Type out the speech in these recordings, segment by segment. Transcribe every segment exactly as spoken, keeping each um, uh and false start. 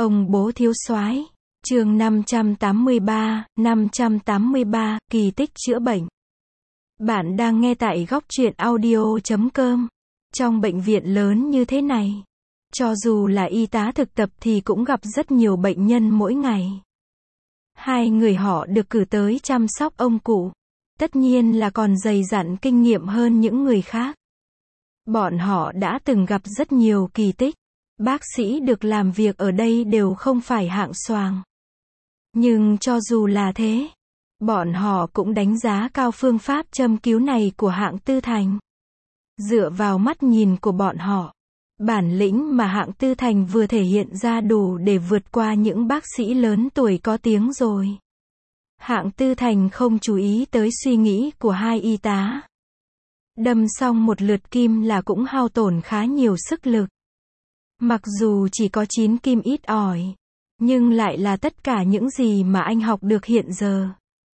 Ông bố thiếu soái. Chương năm trăm tám mươi ba, năm trăm tám mươi ba, kỳ tích chữa bệnh. Bạn đang nghe tại góc truyện audio chấm com. Trong bệnh viện lớn như thế này, cho dù là y tá thực tập thì cũng gặp rất nhiều bệnh nhân mỗi ngày. Hai người họ được cử tới chăm sóc ông cụ, tất nhiên là còn dày dặn kinh nghiệm hơn những người khác. Bọn họ đã từng gặp rất nhiều kỳ tích. Bác sĩ được làm việc ở đây đều không phải hạng xoàng. Nhưng cho dù là thế, bọn họ cũng đánh giá cao phương pháp châm cứu này của hạng Tư Thành. Dựa vào mắt nhìn của bọn họ, bản lĩnh mà hạng Tư Thành vừa thể hiện ra đủ để vượt qua những bác sĩ lớn tuổi có tiếng rồi. Hạng Tư Thành không chú ý tới suy nghĩ của hai y tá. Đâm xong một lượt kim là cũng hao tổn khá nhiều sức lực. Mặc dù chỉ có chín kim ít ỏi, nhưng lại là tất cả những gì mà anh học được hiện giờ.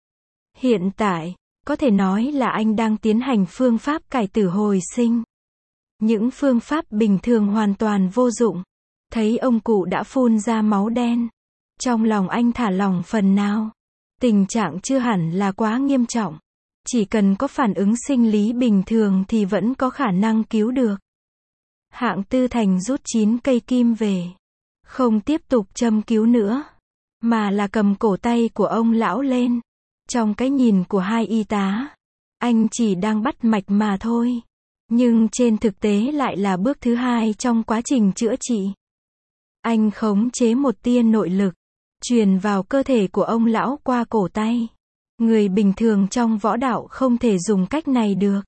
Hiện tại, có thể nói là anh đang tiến hành phương pháp cải tử hồi sinh. Những phương pháp bình thường hoàn toàn vô dụng. Thấy ông cụ đã phun ra máu đen, trong lòng anh thả lỏng phần nào. Tình trạng chưa hẳn là quá nghiêm trọng. Chỉ cần có phản ứng sinh lý bình thường thì vẫn có khả năng cứu được. Hạng Tư Thành rút chín cây kim về. Không tiếp tục châm cứu nữa, mà là cầm cổ tay của ông lão lên. Trong cái nhìn của hai y tá, anh chỉ đang bắt mạch mà thôi. Nhưng trên thực tế lại là bước thứ hai trong quá trình chữa trị. Anh khống chế một tia nội lực, truyền vào cơ thể của ông lão qua cổ tay. Người bình thường trong võ đạo không thể dùng cách này được.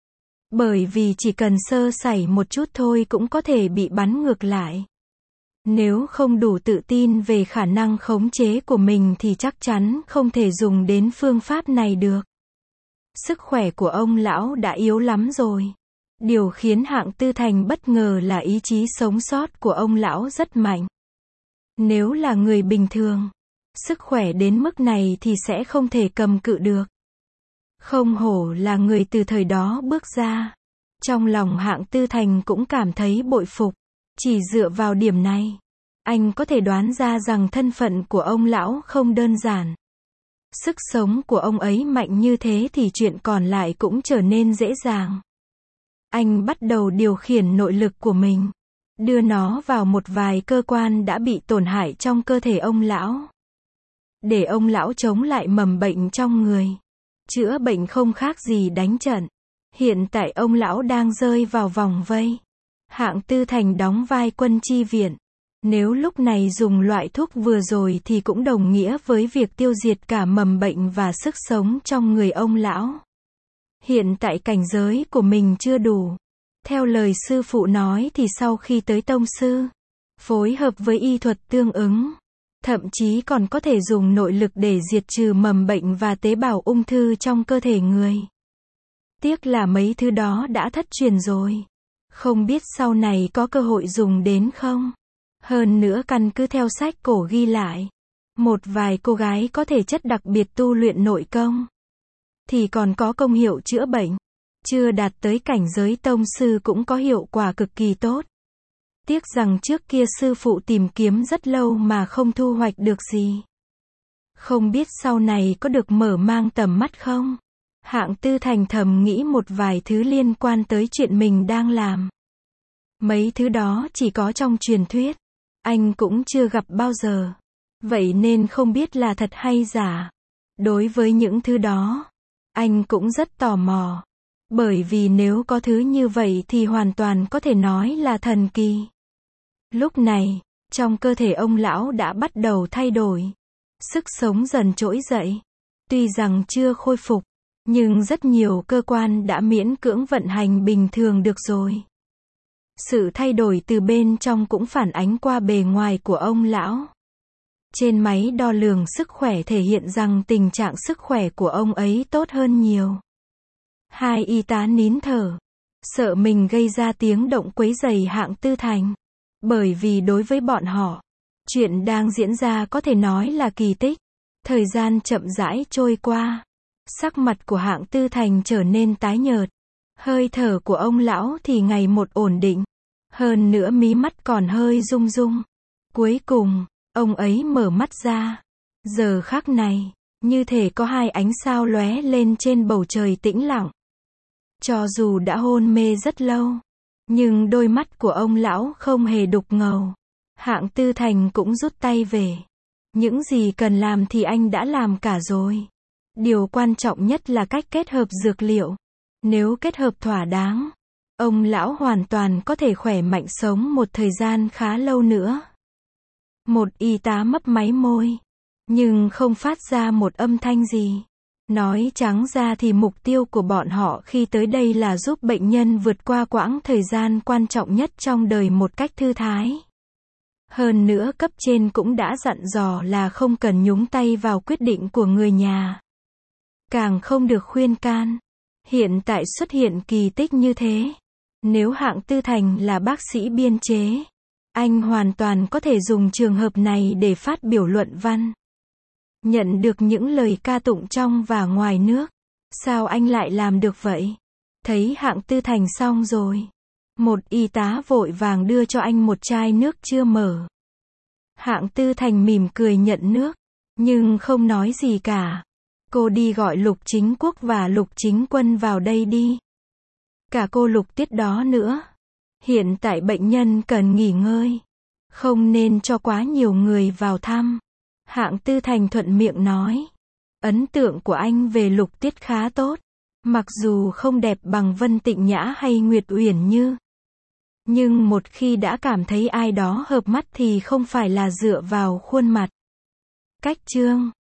Bởi vì chỉ cần sơ sẩy một chút thôi cũng có thể bị bắn ngược lại. Nếu không đủ tự tin về khả năng khống chế của mình thì chắc chắn không thể dùng đến phương pháp này được. Sức khỏe của ông lão đã yếu lắm rồi. Điều khiến hạng Tư Thành bất ngờ là ý chí sống sót của ông lão rất mạnh. Nếu là người bình thường, sức khỏe đến mức này thì sẽ không thể cầm cự được. Không hổ là người từ thời đó bước ra. Trong lòng hạng Tư Thành cũng cảm thấy bội phục. Chỉ dựa vào điểm này, anh có thể đoán ra rằng thân phận của ông lão không đơn giản. Sức sống của ông ấy mạnh như thế thì chuyện còn lại cũng trở nên dễ dàng. Anh bắt đầu điều khiển nội lực của mình, đưa nó vào một vài cơ quan đã bị tổn hại trong cơ thể ông lão. Để ông lão chống lại mầm bệnh trong người. Chữa bệnh không khác gì đánh trận. Hiện tại ông lão đang rơi vào vòng vây. Hạng Tư Thành đóng vai quân chi viện. Nếu lúc này dùng loại thuốc vừa rồi thì cũng đồng nghĩa với việc tiêu diệt cả mầm bệnh và sức sống trong người ông lão. Hiện tại cảnh giới của mình chưa đủ. Theo lời sư phụ nói thì sau khi tới tông sư, phối hợp với y thuật tương ứng, thậm chí còn có thể dùng nội lực để diệt trừ mầm bệnh và tế bào ung thư trong cơ thể người. Tiếc là mấy thứ đó đã thất truyền rồi. Không biết sau này có cơ hội dùng đến không? Hơn nữa căn cứ theo sách cổ ghi lại, một vài cô gái có thể chất đặc biệt tu luyện nội công, thì còn có công hiệu chữa bệnh. Chưa đạt tới cảnh giới tông sư cũng có hiệu quả cực kỳ tốt. Tiếc rằng trước kia sư phụ tìm kiếm rất lâu mà không thu hoạch được gì. Không biết sau này có được mở mang tầm mắt không? Hạng Tư Thành thầm nghĩ một vài thứ liên quan tới chuyện mình đang làm. Mấy thứ đó chỉ có trong truyền thuyết. Anh cũng chưa gặp bao giờ. Vậy nên không biết là thật hay giả. Đối với những thứ đó, anh cũng rất tò mò. Bởi vì nếu có thứ như vậy thì hoàn toàn có thể nói là thần kỳ. Lúc này, trong cơ thể ông lão đã bắt đầu thay đổi. Sức sống dần trỗi dậy. Tuy rằng chưa khôi phục, nhưng rất nhiều cơ quan đã miễn cưỡng vận hành bình thường được rồi. Sự thay đổi từ bên trong cũng phản ánh qua bề ngoài của ông lão. Trên máy đo lường sức khỏe thể hiện rằng tình trạng sức khỏe của ông ấy tốt hơn nhiều. Hai y tá nín thở, sợ mình gây ra tiếng động quấy rầy hạng Tư Thành. Bởi vì đối với bọn họ, chuyện đang diễn ra có thể nói là kỳ tích. Thời gian chậm rãi trôi qua. Sắc mặt của hạng Tư Thành trở nên tái nhợt. Hơi thở của ông lão thì ngày một ổn định. Hơn nữa mí mắt còn hơi rung rung. Cuối cùng, Ông ấy mở mắt ra. Giờ khắc này, như thể có hai ánh sao lóe lên trên bầu trời tĩnh lặng. Cho dù đã hôn mê rất lâu, nhưng đôi mắt của ông lão không hề đục ngầu. Hạng Tư Thành cũng rút tay về. Những gì cần làm thì anh đã làm cả rồi. Điều quan trọng nhất là cách kết hợp dược liệu. Nếu kết hợp thỏa đáng, ông lão hoàn toàn có thể khỏe mạnh sống một thời gian khá lâu nữa. Một y tá mấp máy môi, nhưng không phát ra một âm thanh gì. Nói trắng ra thì mục tiêu của bọn họ khi tới đây là giúp bệnh nhân vượt qua quãng thời gian quan trọng nhất trong đời một cách thư thái. Hơn nữa cấp trên cũng đã dặn dò là không cần nhúng tay vào quyết định của người nhà. Càng không được khuyên can. Hiện tại xuất hiện kỳ tích như thế. Nếu Hạng Tư Thành là bác sĩ biên chế, anh hoàn toàn có thể dùng trường hợp này để phát biểu luận văn. Nhận được những lời ca tụng trong và ngoài nước. Sao anh lại làm được vậy? Thấy Hạng Tư Thành xong rồi. Một y tá vội vàng đưa cho anh một chai nước chưa mở. Hạng Tư Thành mỉm cười nhận nước, nhưng không nói gì cả. Cô đi gọi Lục Chính Quốc và Lục Chính Quân vào đây đi. Cả cô Lục Tiết đó nữa. Hiện tại bệnh nhân cần nghỉ ngơi. Không nên cho quá nhiều người vào thăm. Hạng Tư Thành thuận miệng nói. Ấn tượng của anh về Lục Tiết khá tốt. Mặc dù không đẹp bằng Vân Tịnh Nhã hay Nguyệt Uyển Như. Nhưng một khi đã cảm thấy ai đó hợp mắt thì không phải là dựa vào khuôn mặt. Cách chương